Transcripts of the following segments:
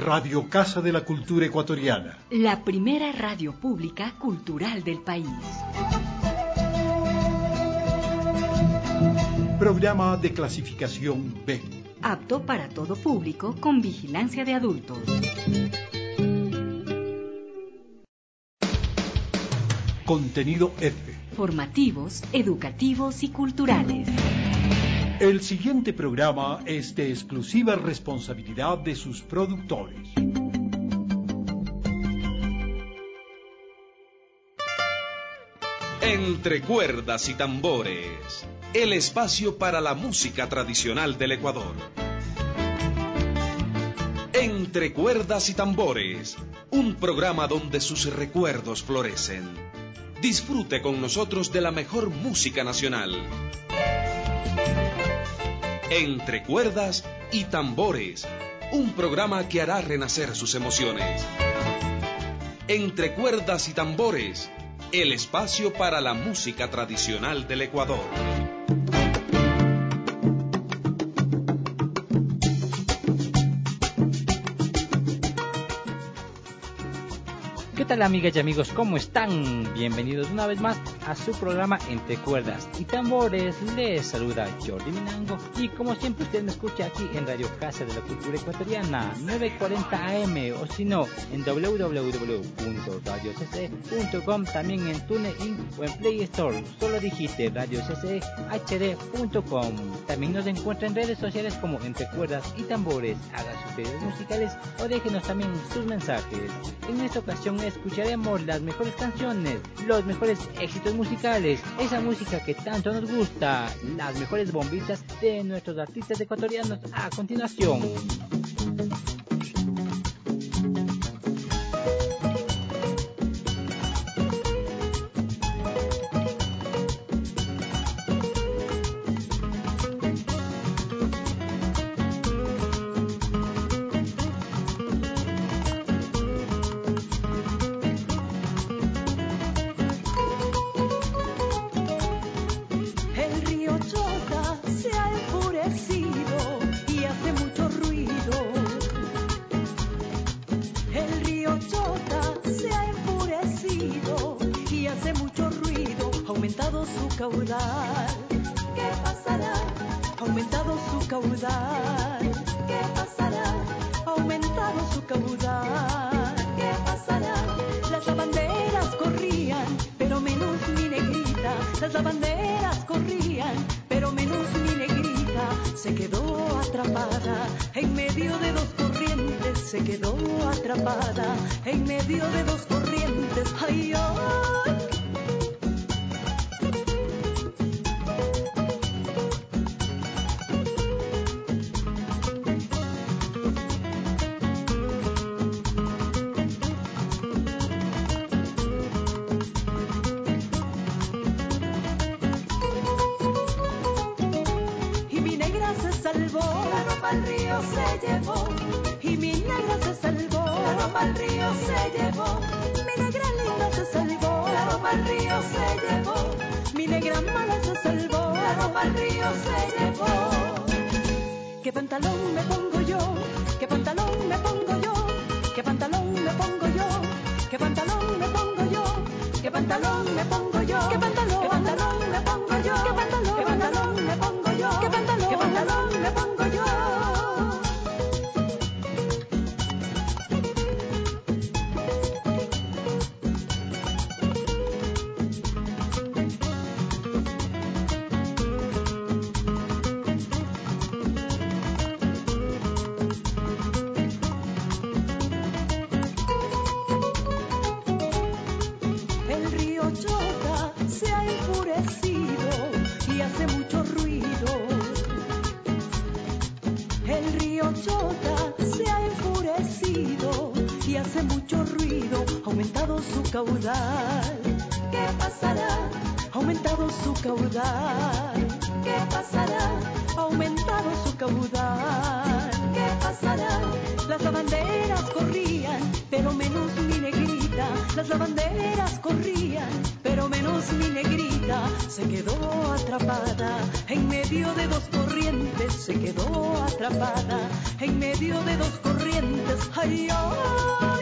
Radio Casa de la Cultura Ecuatoriana. La primera radio pública cultural del país. Programa de clasificación B. Apto para todo público con vigilancia de adultos. Contenido F. Formativos, educativos y culturales. El siguiente programa es de exclusiva responsabilidad de sus productores. Entre cuerdas y tambores, el espacio para la música tradicional del Ecuador. Entre cuerdas y tambores, un programa donde sus recuerdos florecen. Disfrute con nosotros de la mejor música nacional. Entre cuerdas y tambores, un programa que hará renacer sus emociones. Entre cuerdas y tambores, el espacio para la música tradicional del Ecuador. ¿Qué tal, amigas y amigos? ¿Cómo están? Bienvenidos una vez más a su programa Entre Cuerdas y Tambores. Les saluda Jordi Minango y como siempre usted me escucha aquí en Radio Casa de la Cultura Ecuatoriana 940 AM o si no en www.radiocce.com, también en TuneIn o en Play Store. Solo digite radiocchd.com. También nos encuentra en redes sociales como Entre Cuerdas y Tambores. Haga sus pedidos musicales o déjenos también sus mensajes. En esta ocasión escucharemos las mejores canciones, los mejores éxitos musicales, esa música que tanto nos gusta, las mejores bombitas de nuestros artistas ecuatorianos a continuación. Las lavanderas corrían, pero menos mi negrita. vida se quedó atrapada en medio de dos corrientes, se quedó atrapada en medio de dos corrientes. Ay, ay.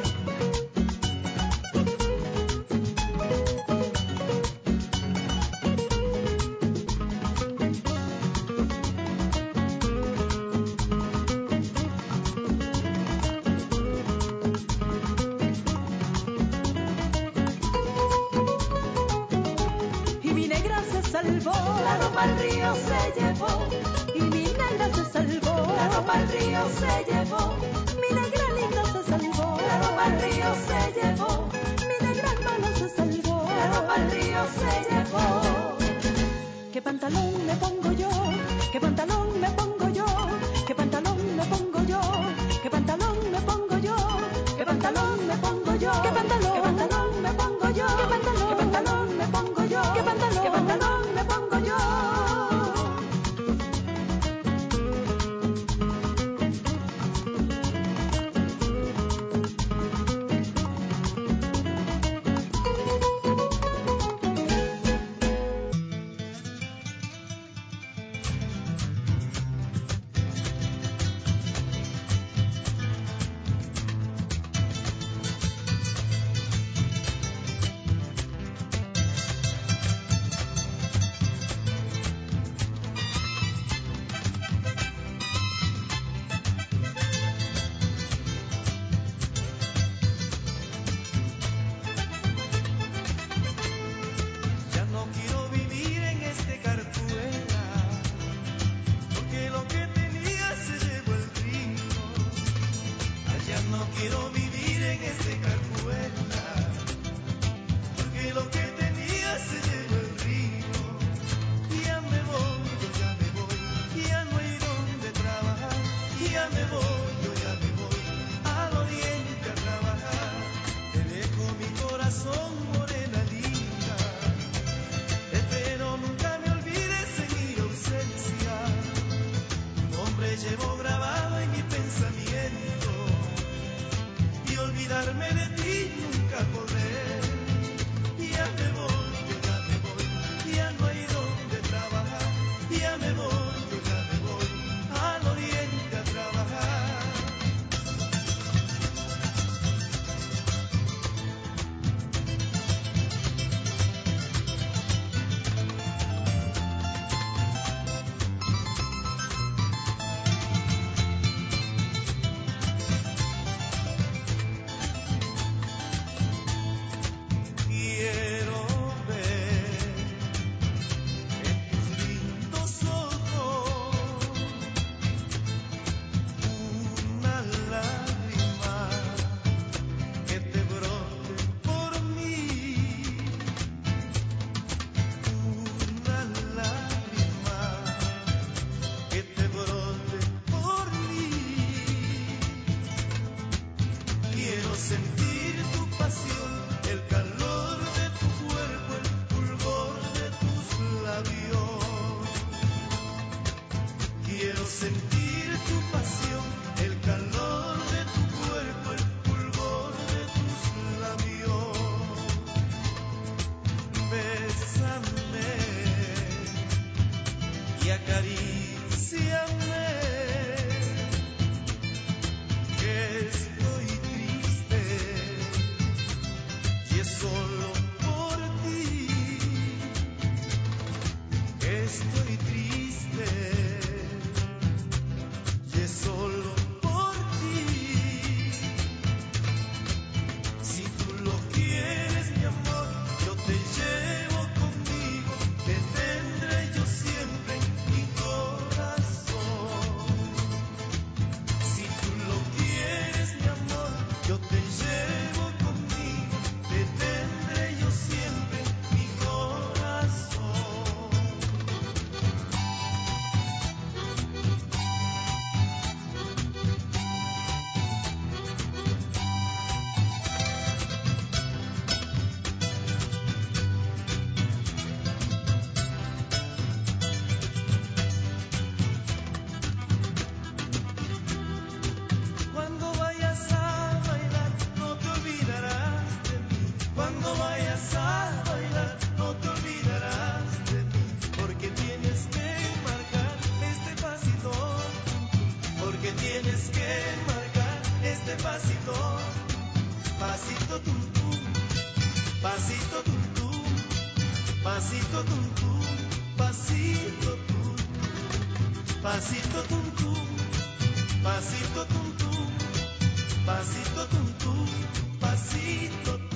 tienes que marcar este pasito, pasito tum tum, pasito tum tum, pasito tum tum, pasito tum tum, pasito tum tum, pasito tum tum, pasito tum tum, pasito tum tum.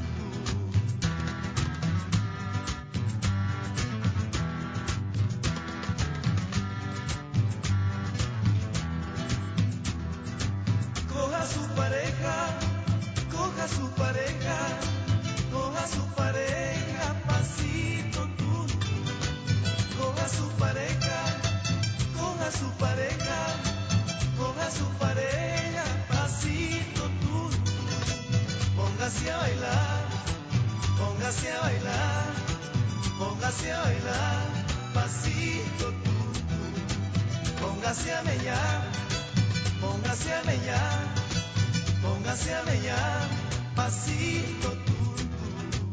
Coja su pareja, coja su pareja, coja su pareja, pasito tum tum. Coja su pareja, coja su pareja, coja su pareja, pasito tum tum. Póngase a bailar, póngase a bailar, póngase a bailar, pasito tum tum. Póngase a mellar, póngase a mellar, póngase a mellar, pasito tum tum.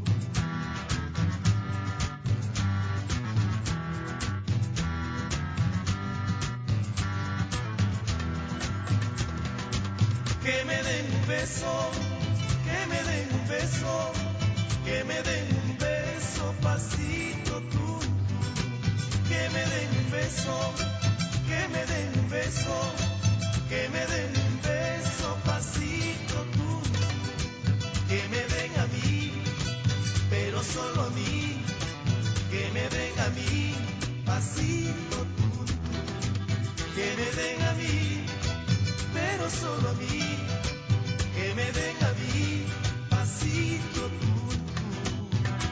Que me den un beso, que me den un beso, que me den un beso, pasito tum tum. Que me den un beso, que me den un beso, que me den un beso, pasito tum tum. Que me den a mí, pero solo a mí, que me den a mí, pasito tum tum. Que me den a mí, pero solo a mí, que me den a mí, pasito tum tum.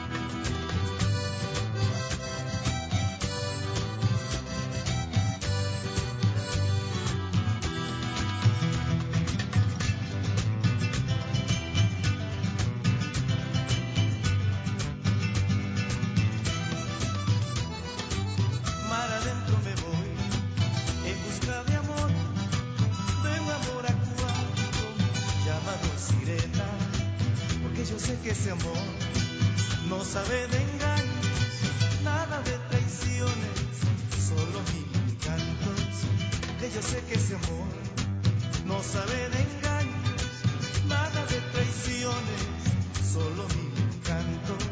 Mar adentro me voy en busca de amor, de un amor acuático llamado sirena, porque yo sé que ese amor no sabe de engaños, nada de traiciones, solo mil cantos. Que yo sé que ese amor no sabe de engaños, nada de traiciones, solo mil cantos.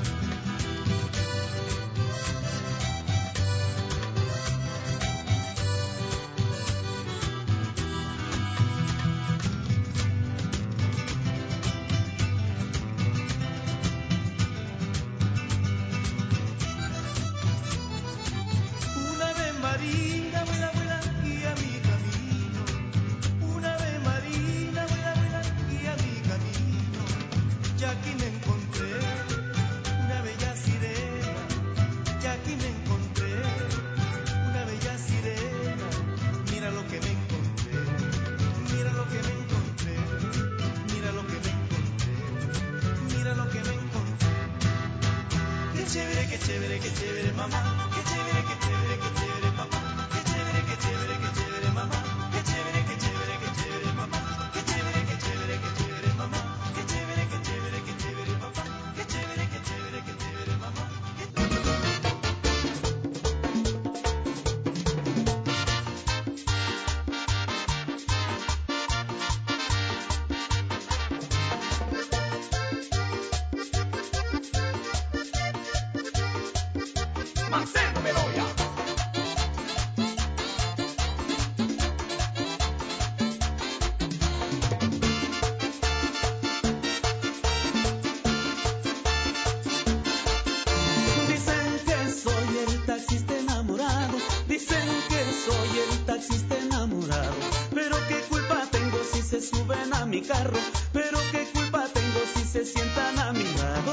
Una Ave María, vuela, vuela, guía mi camino. Una Ave María, vuela, vuela, guía mi camino. Ya aquí me encontré una bella sirena. Ya aquí me encontré una bella sirena. Mira lo que me encontré, mira lo que me encontré, mira lo que me encontré, mira lo que me encontré. Qué chévere, mamá. Qué chévere, papá. Qué chévere, mamá. Qué chévere, mamá. Qué chévere, mamá. Qué chévere, papá. Qué chévere, mamá. Marcelo Bedoya. Dicen que soy el taxista enamorado, dicen que soy el taxista enamorado, pero qué culpa tengo si se suben a mi carro, pero qué culpa tengo si se sientan a mi lado.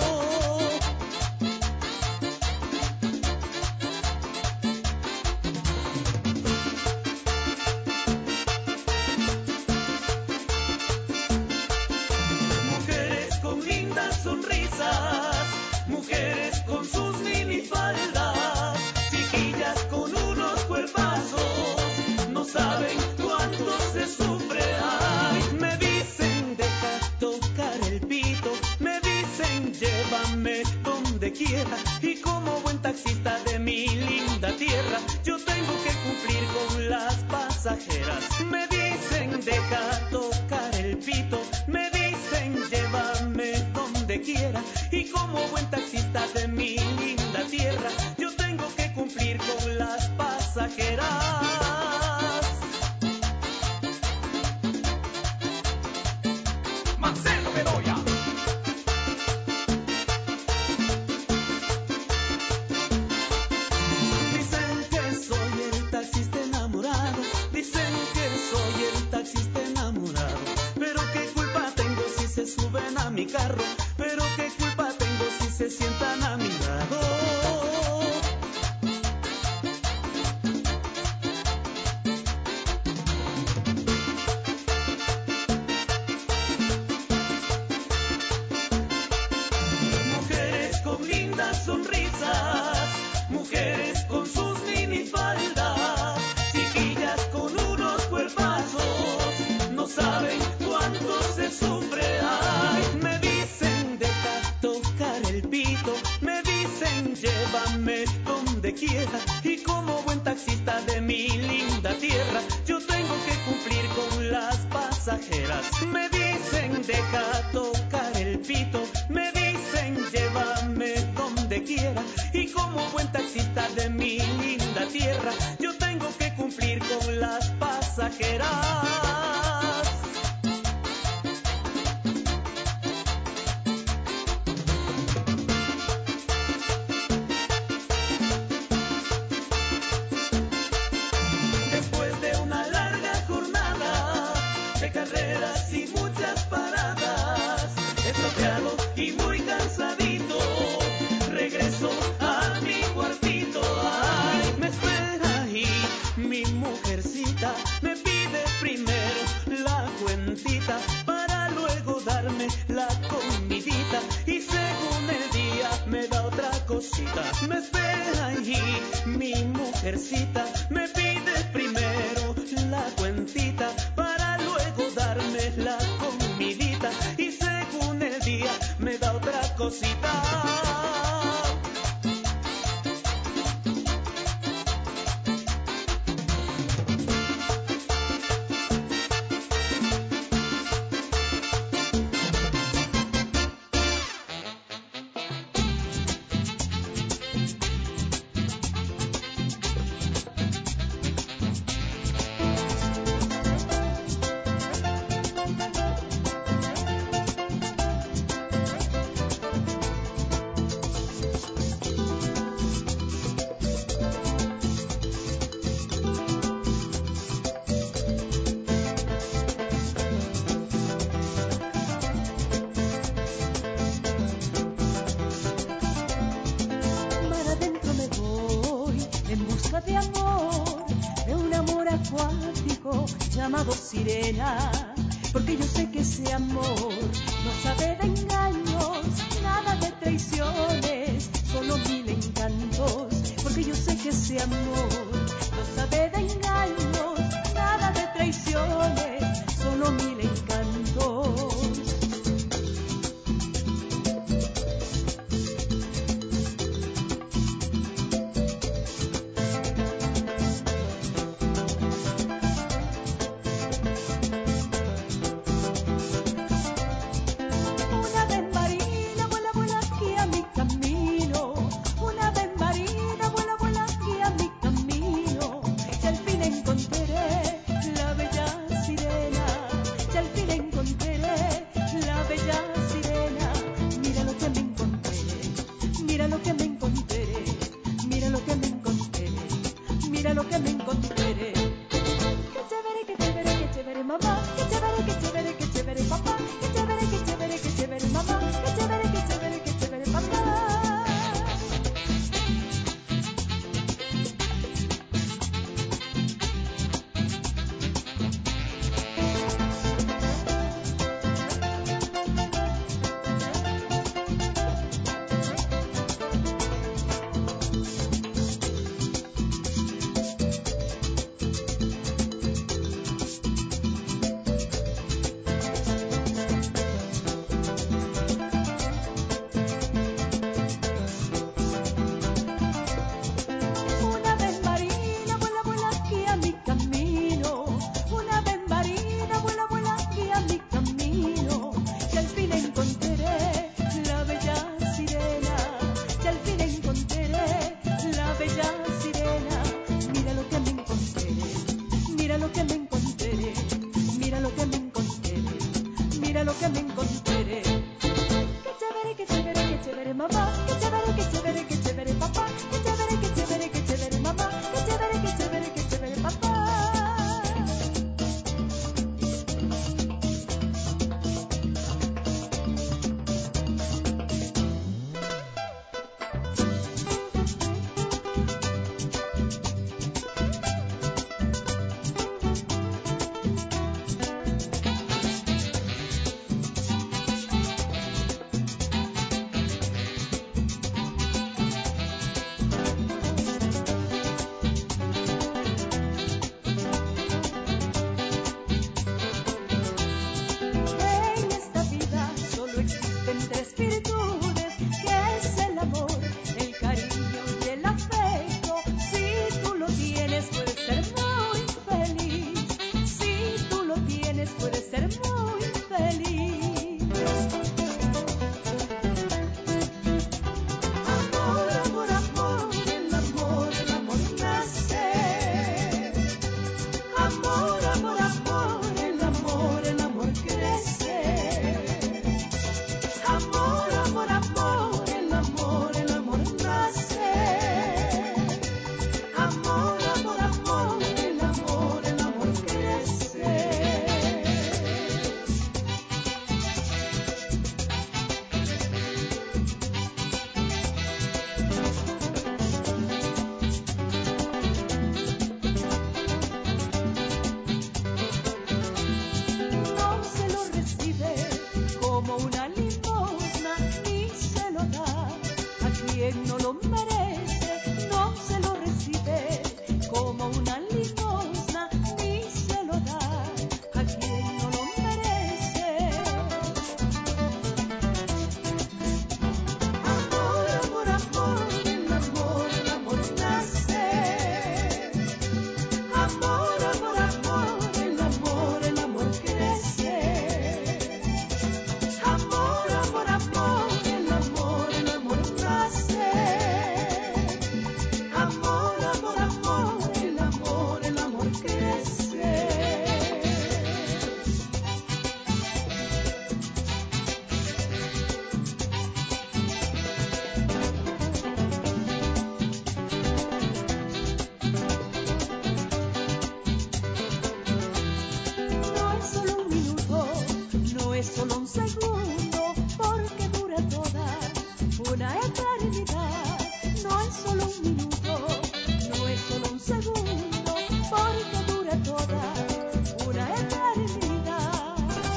Mujeres con lindas sonrisas, mujeres con sus minifaldas, chiquillas con unos cuerpazos, no saben cuánto se sufre. Ay, me dicen deja tocar el pito, me dicen llévame donde quiera, y como buen taxista de mi linda tierra, yo tengo que cumplir con las pasajeras. pasajeras. Me dicen deja tocar el pito, me dicen llévame donde quiera. Y como buen taxista de mi linda tierra, yo tengo que cumplir con las pasajeras. Marcelo Bedoya. Dicen que soy el taxista enamorado, dicen que soy el taxista enamorado. Pero qué culpa tengo si se suben a mi carro, pero qué culpa tengo si se sientan a mi lado. Mujeres con lindas sonrisas, mujeres con sus minifaldas, chiquillas con unos cuerpazos, no saben cuánto se sufre. Ay, me dicen deja tocar el pito, me dicen llévame donde quiera. Y como buen taxista de mi linda tierra, yo tengo que cumplir con las pasajeras. Me dicen deja tocar el pito, me dicen llévame donde quiera. Y como buen taxista de mi linda tierra, yo tengo que cumplir con las pasajeras. Después de una larga jornada de carreras y muchas paradas, estropeado y muy cansadito, regreso a mi cuartito. Ay, me espera ahí mi mujercita, me pide primero la cuentita para luego darme la comidita. Y según el día me da otra cosita. Me espera ahí mi mujercita, me pide primero la cuentita para luego darme la comidita. Y según el día me da otra cosita. Mar adentro me voy en busca de amor, de un amor acuático llamado sirena. Porque yo sé que ese amor no sabe de engaños, nada de traiciones, solo mil encantos. Porque yo sé que ese amor no sabe de engaños, nada de traiciones, solo mil encantos. Una ave marina vuela, vuela aquí a mi camino. Una ave marina vuela, vuela aquí a mi camino. Y al fin encontraré la bella sirena. Y al fin encontraré la bella sirena. Mira lo que me encontré, mira lo que me encontré, mira lo que me encontré, mira lo que me encontré. Qué chévere mamá, qué chévere papá, qué chévere mamá, qué chévere papá. Mira lo que me encontré, mira lo que me encontré, mira lo que me encontré. Qué chévere mamá, qué chévere papá, qué chévere mamá, qué chévere papá. En esta vida solo existen tres virtudes, que es el amor, el cariño y el afecto. Si tú lo tienes puedes ser muy feliz, si tú lo tienes puedes ser muy feliz. Amor, amor, amor, el amor nace. Amor, amor, amor, el amor crece. Amor, amor, amor, el amor nace. Amor, amor, amor, el amor crece. No se lo recibe como una limosna, ni se lo da a quien no lo merece. No se lo recibe como una limosna, ni se lo da a quien no lo merece. Amor, amor, amor, el amor nace. Amor, amor, amor, el amor crece. Amor, amor, amor, el amor nace. Amor, amor, amor, el amor crece. No es solo un minuto, no es solo un segundo, porque dura toda una eternidad. No es solo un minuto, no es solo un segundo, porque dura toda una eternidad.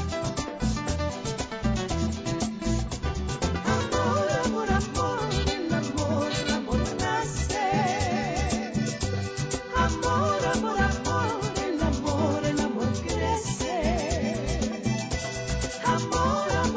Amor, amor, amor, el amor nace. Amor, amor, amor, el amor crece. Amor, amor,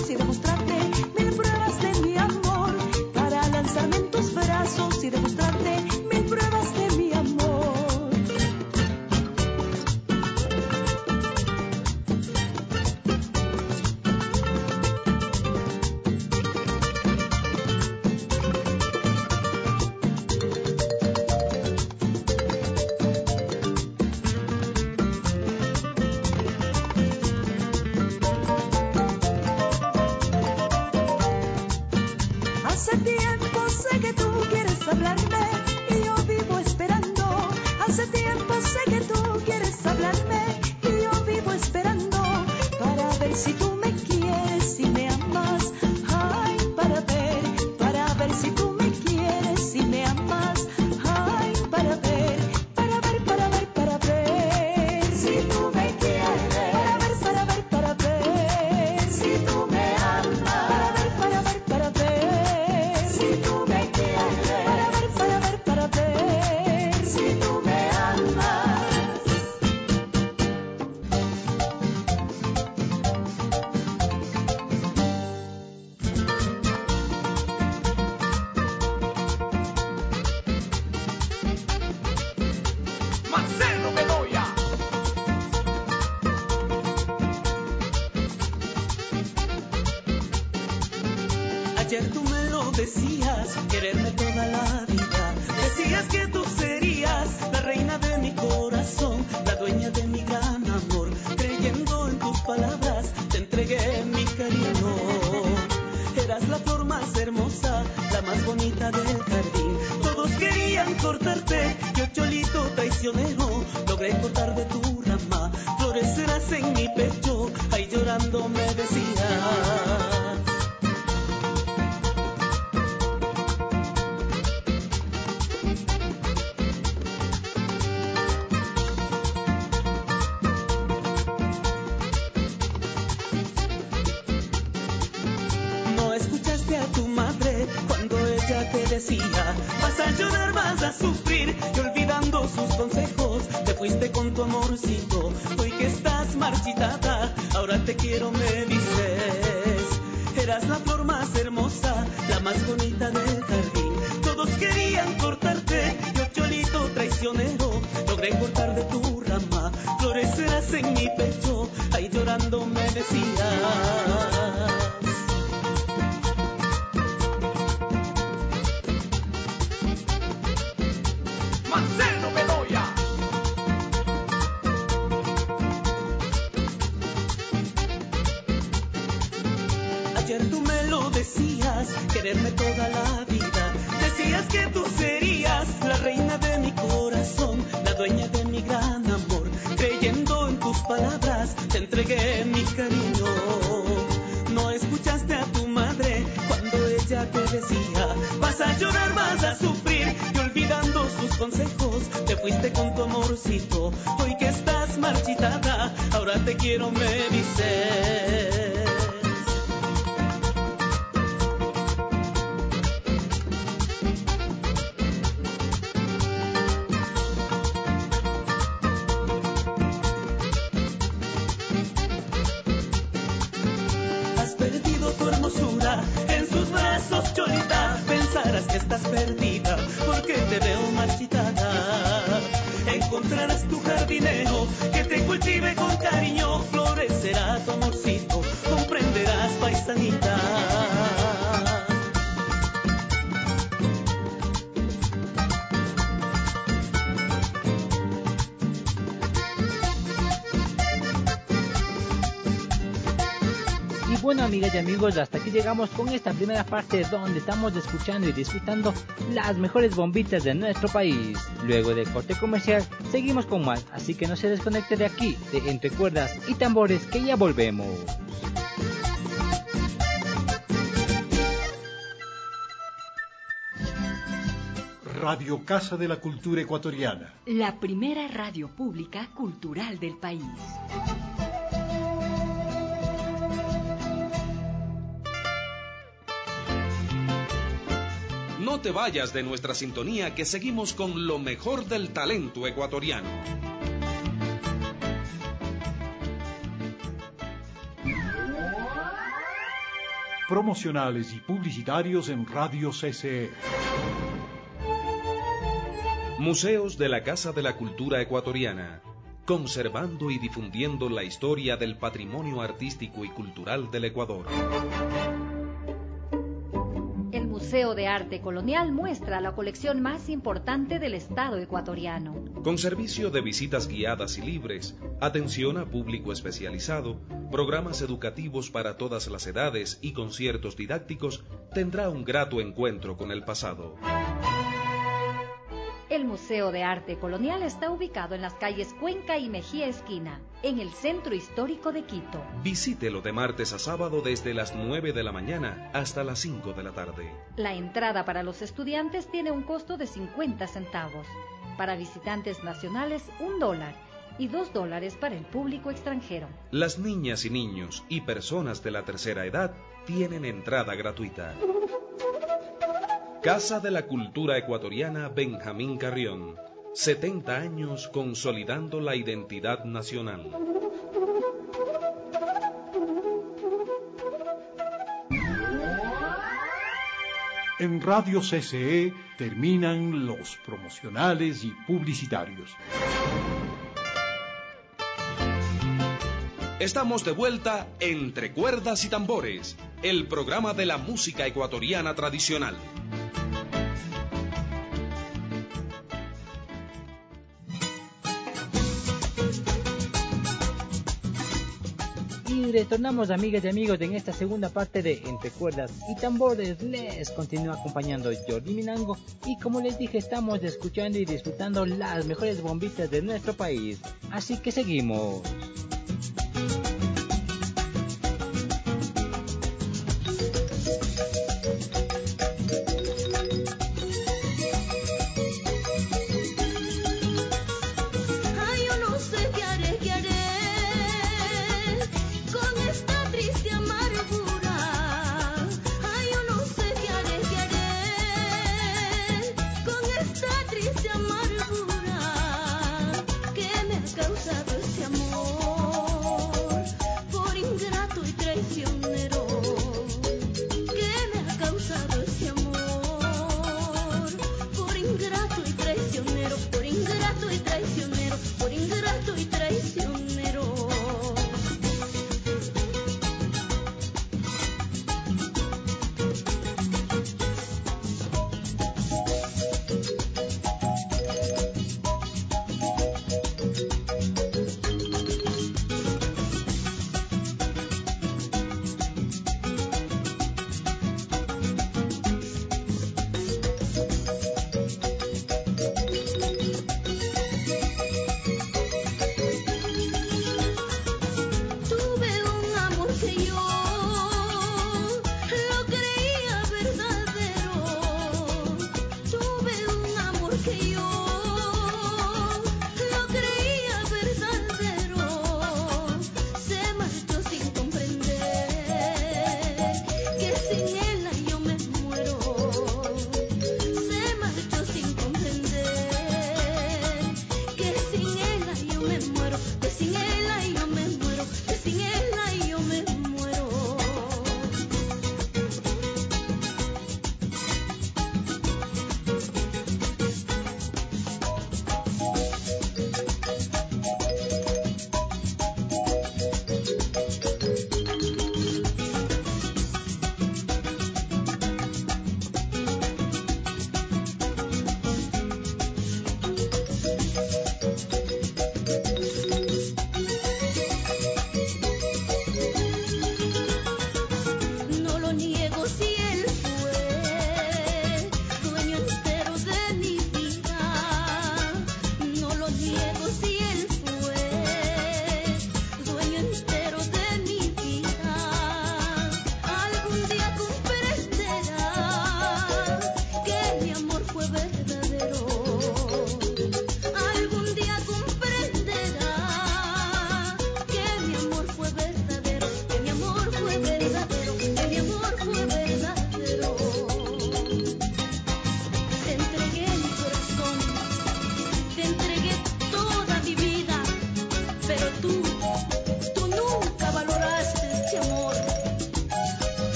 brazos y demostrarte mil pruebas de mi amor, para lanzarme en tus brazos y demostrarte mil pruebas de mi amor. Hace tiempo sé que tú quieres hablarme y yo vivo esperando. Hace tiempo sé que tú quieres hablarme y yo vivo esperando, para ver si tú me quieres y me amas. Ay, para ver si tú me quieres y me amas. Ay, para ver si tú me quieres. Para ver si tú me amas. Para ver si tú me quieres. Para ver si tú me amas. Marcelo Bedoya. Ayer tú me lo decías, quererme toda la vida. Decías que tú serías la reina de mi corazón, la dueña de mi gran amor. Creyendo en tus palabras, te entregué mi cariño. Eras la flor más hermosa, la más bonita del jardín. Todos querían cortarte, yo cholito traicionero logré cortar de tu rama. Florecerás en mi pecho, ahí llorando me decías. No escuchaste a tu madre cuando ella te decía: vas a llorar, vas a sufrir, y olvidando sus consejos te fuiste con tu amorcito. Hoy que estás marchitada, ahora te quiero, me dices. Eras la flor más hermosa, la más bonita del jardín. Todos querían cortarte, yo cholito traicionero logré cortar de tu rama. Florecerás en mi pecho, ahí llorando me decías. Marcelo Bedoya. Ayer tú me lo decías, quererme toda la vida. Decías que tú serías la reina de mi corazón, la dueña de mi gran amor. Creyendo en tus palabras, te entregué mi cariño. No escuchaste a tu madre cuando ella te decía: vas a llorar, vas a sufrir, y olvidando sus consejos te fuiste con tu amorcito. Hoy que estás marchitada, ahora te quiero, me dices. Has perdido tu hermosura en sus brazos, cholita. Pensarás que estás perdida porque te veo marchitada. Encontrarás tu jardinero que te cultive con cariño. Florecerá tu amorcito, comprenderás, paisanita. Y bueno, amigas y amigos, hasta aquí llegamos con esta primera parte donde estamos escuchando y disfrutando las mejores bombitas de nuestro país. Luego del corte comercial seguimos con más, así que no se desconecte de aquí, de Entre Cuerdas y Tambores, que ya volvemos. Radio Casa de la Cultura Ecuatoriana. La primera radio pública cultural del país. No te vayas de nuestra sintonía, que seguimos con lo mejor del talento ecuatoriano. promocionales y publicitarios en Radio CCE. Museos de la Casa de la Cultura Ecuatoriana, conservando y difundiendo la historia del patrimonio artístico y cultural del Ecuador. El Museo de Arte Colonial muestra la colección más importante del Estado ecuatoriano. Con servicio de visitas guiadas y libres, atención a público especializado, programas educativos para todas las edades y conciertos didácticos, tendrá un grato encuentro con el pasado. El Museo de Arte Colonial está ubicado en las calles Cuenca y Mejía Esquina, en el centro histórico de Quito. Visítelo de martes a sábado desde las 9 de la mañana hasta las 5 de la tarde. La entrada para los estudiantes tiene un costo de 50 centavos. Para visitantes nacionales, $1 y $2 para el público extranjero. Las niñas y niños y personas de la tercera edad tienen entrada gratuita. Casa de la Cultura Ecuatoriana Benjamín Carrión, 70 años consolidando la identidad nacional. En Radio CCE terminan los promocionales y publicitarios. Estamos de vuelta Entre Cuerdas y Tambores, el programa de la música ecuatoriana tradicional. Y retornamos, amigas y amigos, en esta segunda parte de Entre Cuerdas y Tambores. Les continúa acompañando Jordi Minango y, como les dije, estamos escuchando y disfrutando las mejores bombitas de nuestro país. Así que seguimos.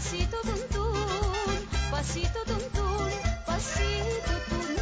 pasito tuntún, pasito tuntún, pasito tuntún.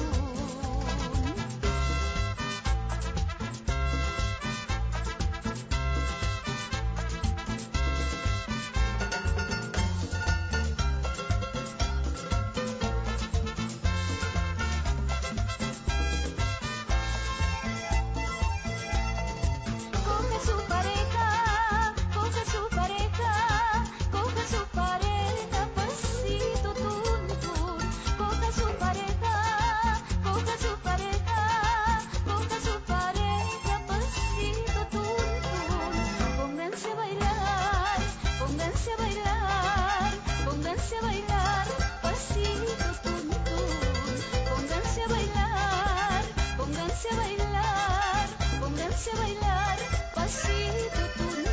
Coge su pareja, coge su pareja, coge su pareja, pasito tuntún. Coge su pareja, coge su pareja, coge su pareja, pasito tuntún. Pónganse a bailar, pónganse a bailar, pónganse a bailar, pasito tuntún. Pónganse a bailar, pónganse a bailar, pónganse a bailar, pasito tuntún.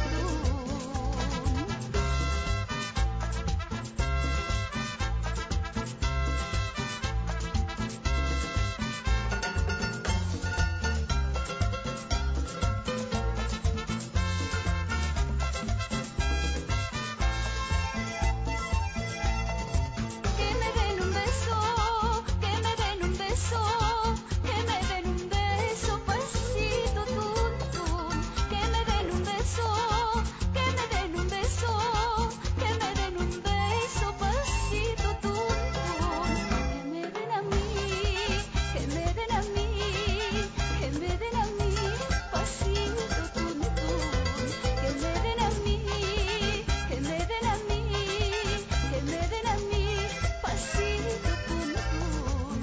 Que me den un beso, que me den un beso, que me den un beso, pasito tuntún. Que me den un beso, que me den un beso, que me den un beso, pasito tuntún. Que me den a mí, que me den a mí, que me den a mí, pasito tuntún. Que me den a mí, que me den a mí, que me den a mí, pasito tuntún.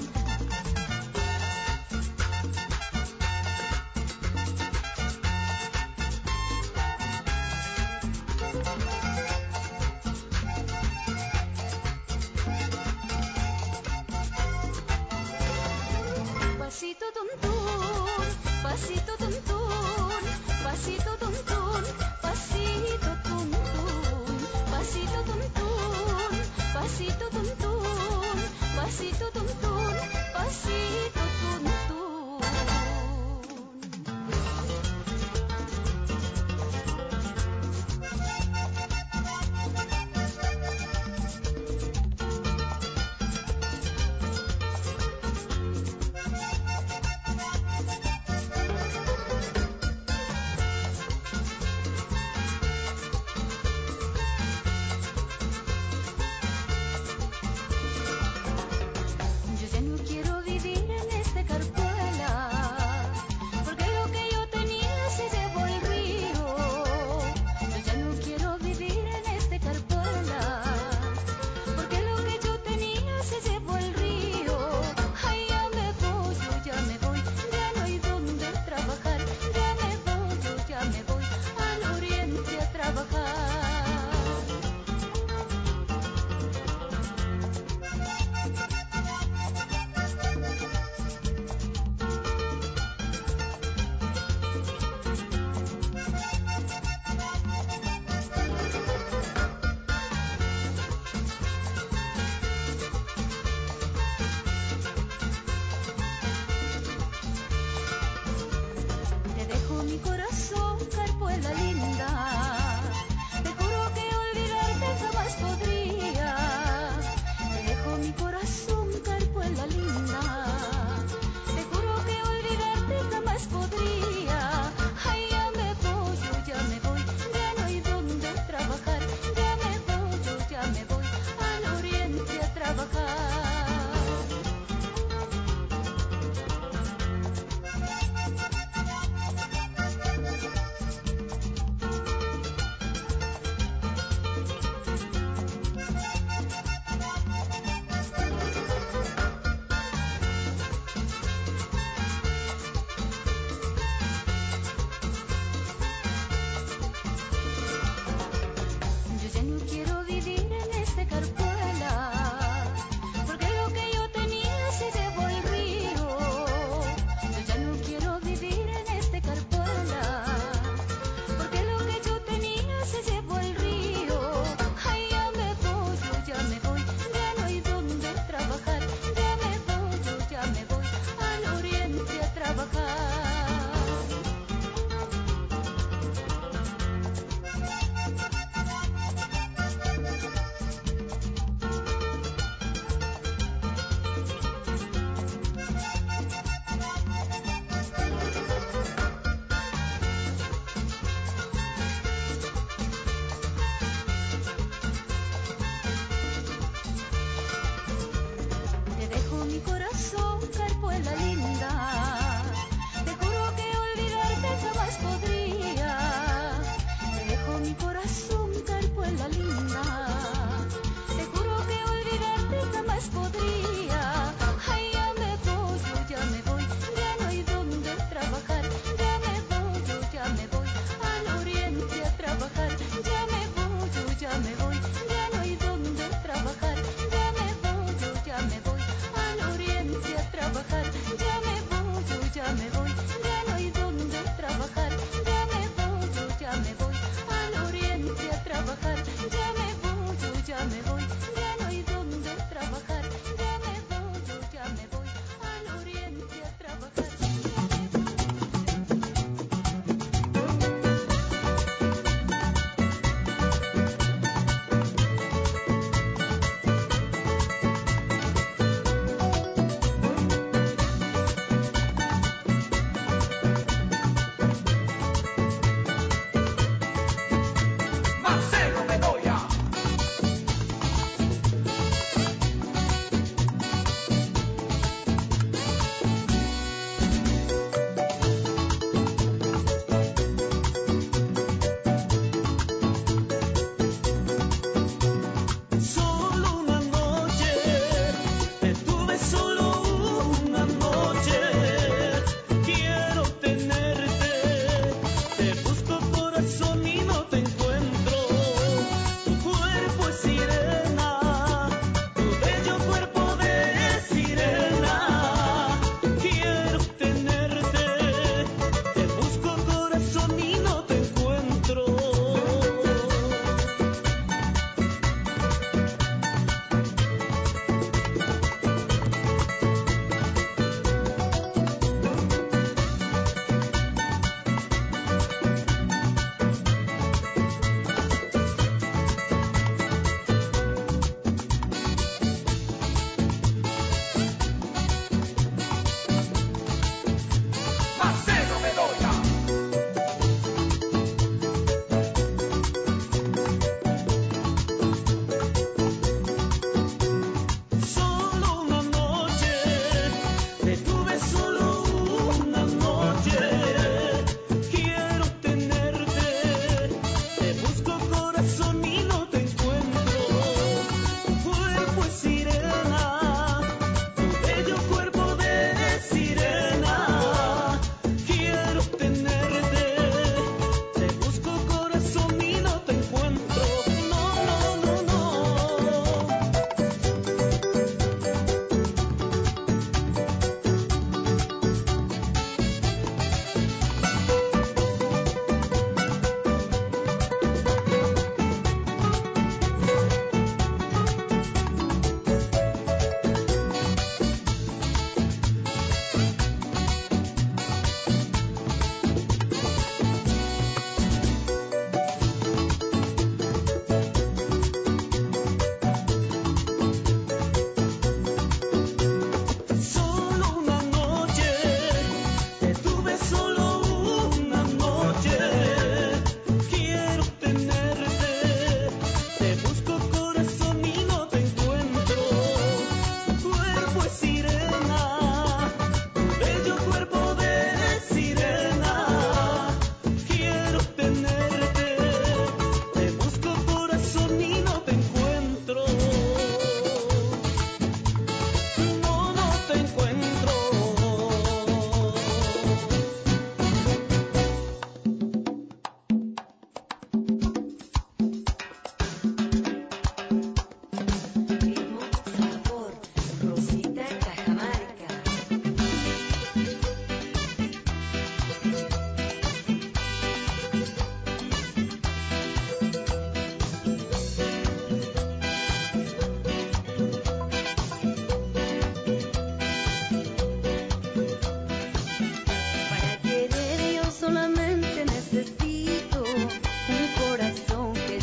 Pasito tuntún, pasito tuntún, pasito tuntún, pasito tuntún, pasito tuntún, pasito tuntún, pasito tuntún, pasito tuntún.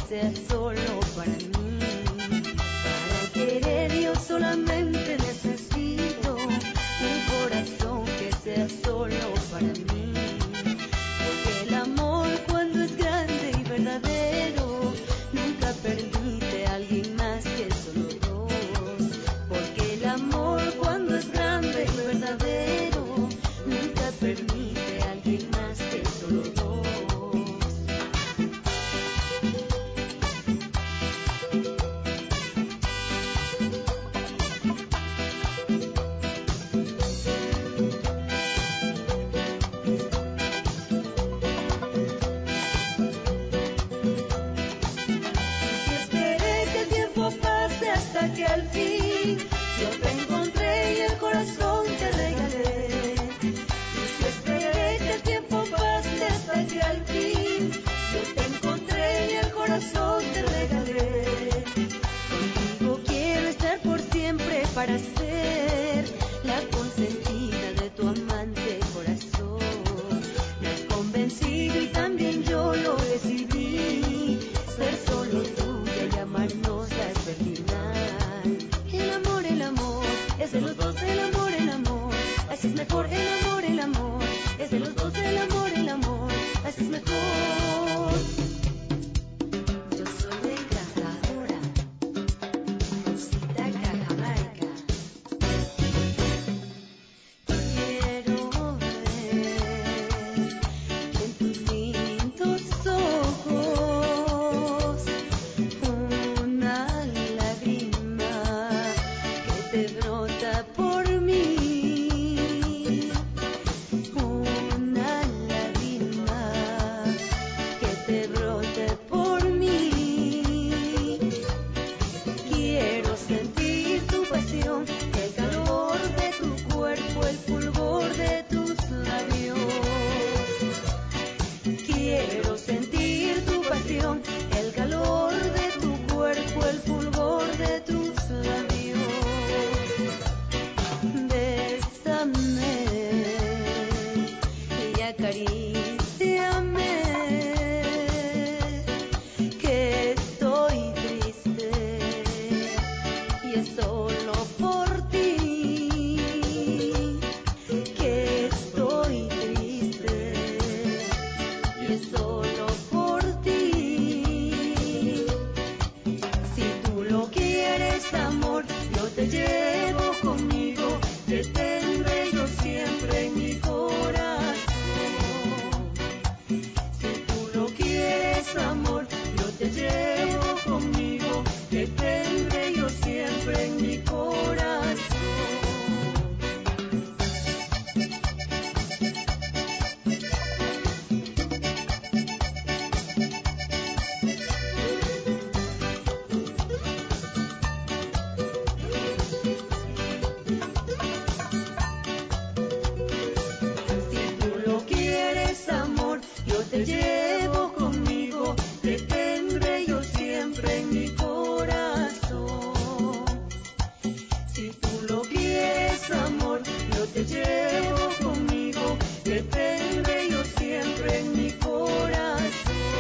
sea solo para mí. Para querer yo solamente necesito un corazón que sea solo para mí. Porque el amor cuando es grande y verdadero nunca permite a alguien más que solo dos. Porque el amor cuando es grande y verdadero nunca permite a alguien más que solo dos. Que al fin yo te encontré y el corazón te regalé. Y si esperé que el tiempo pase hasta que al fin yo te encontré y el corazón te regalé. Contigo quiero estar por siempre para ser la consentida de tu amante corazón. Me has convencido y también yo lo decidí, ser solo tuya y amarnos hasta el final. Es de los dos el amor, así es mejor el amor, es de los dos el amor, así es mejor. Yo soy encantadora, Rosita Cajamarca. Quiero ver en tus lindos ojos una lágrima que te brota por mí, una lágrima que te brote por mí. Quiero sentir tu pasión, el calor de tu cuerpo, el fulgor de tus labios. Quiero sentir tu pasión, el calor de tu cuerpo, el fulgor de tus labios. Bésame y acaríciame, que estoy triste y es solo por ti, que estoy triste y es solo por ti. Si tú lo quieres, amor, yo te llevo conmigo, te tendré yo siempre en mi corazón. Si tú lo quieres, amor, yo te llevo conmigo, te tendré yo siempre en mi corazón. Si tú lo quieres, amor, yo te llevo conmigo, te tendré yo siempre en mi corazón. Si tú lo quieres, amor, yo te llevo conmigo, te tendré yo siempre en mi corazón.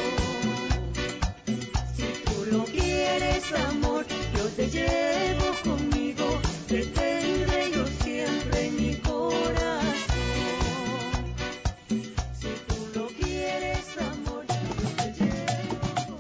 Si tú lo quieres, amor, yo te llevo conmigo, te tendré yo siempre en mi corazón. Si tú lo quieres, amor, yo te llevo conmigo.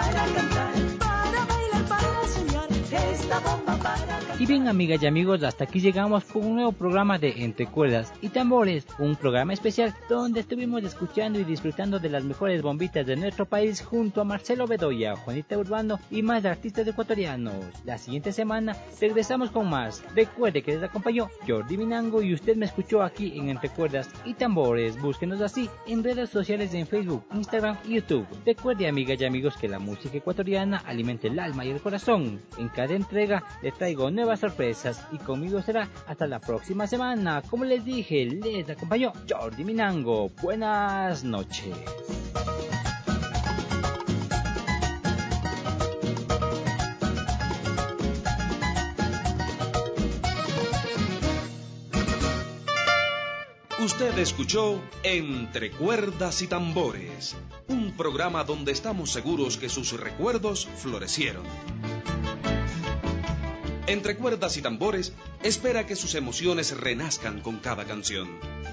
para cantar, para bailar, para soñar, esta bomba para cantar. Y bien, amigas y amigos, hasta aquí llegamos con un nuevo programa de Entre Cuerdas y Tambores, un programa especial donde estuvimos escuchando y disfrutando de las mejores bombitas de nuestro país junto a Marcelo Bedoya, Juanita Urbano y más artistas ecuatorianos. La siguiente semana regresamos con más. Recuerde que les acompañó Jordi Minango y usted me escuchó aquí en Entre Cuerdas y Tambores. Búsquenos así en redes sociales en Facebook, Instagram y YouTube. Recuerde, amigas y amigos, que la música ecuatoriana alimenta el alma y el corazón. En cada entrega les traigo nuevas sorpresas y conmigo será hasta la próxima semana. Como les dije, les acompañó Jordi Minango. Buenas noches. Usted escuchó Entre Cuerdas y Tambores, un programa donde estamos seguros que sus recuerdos florecieron. Entre Cuerdas y Tambores espera que sus emociones renazcan con cada canción.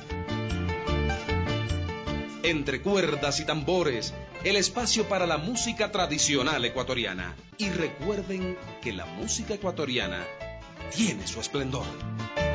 Entre Cuerdas y Tambores, el espacio para la música tradicional ecuatoriana. Y recuerden que la música ecuatoriana tiene su esplendor.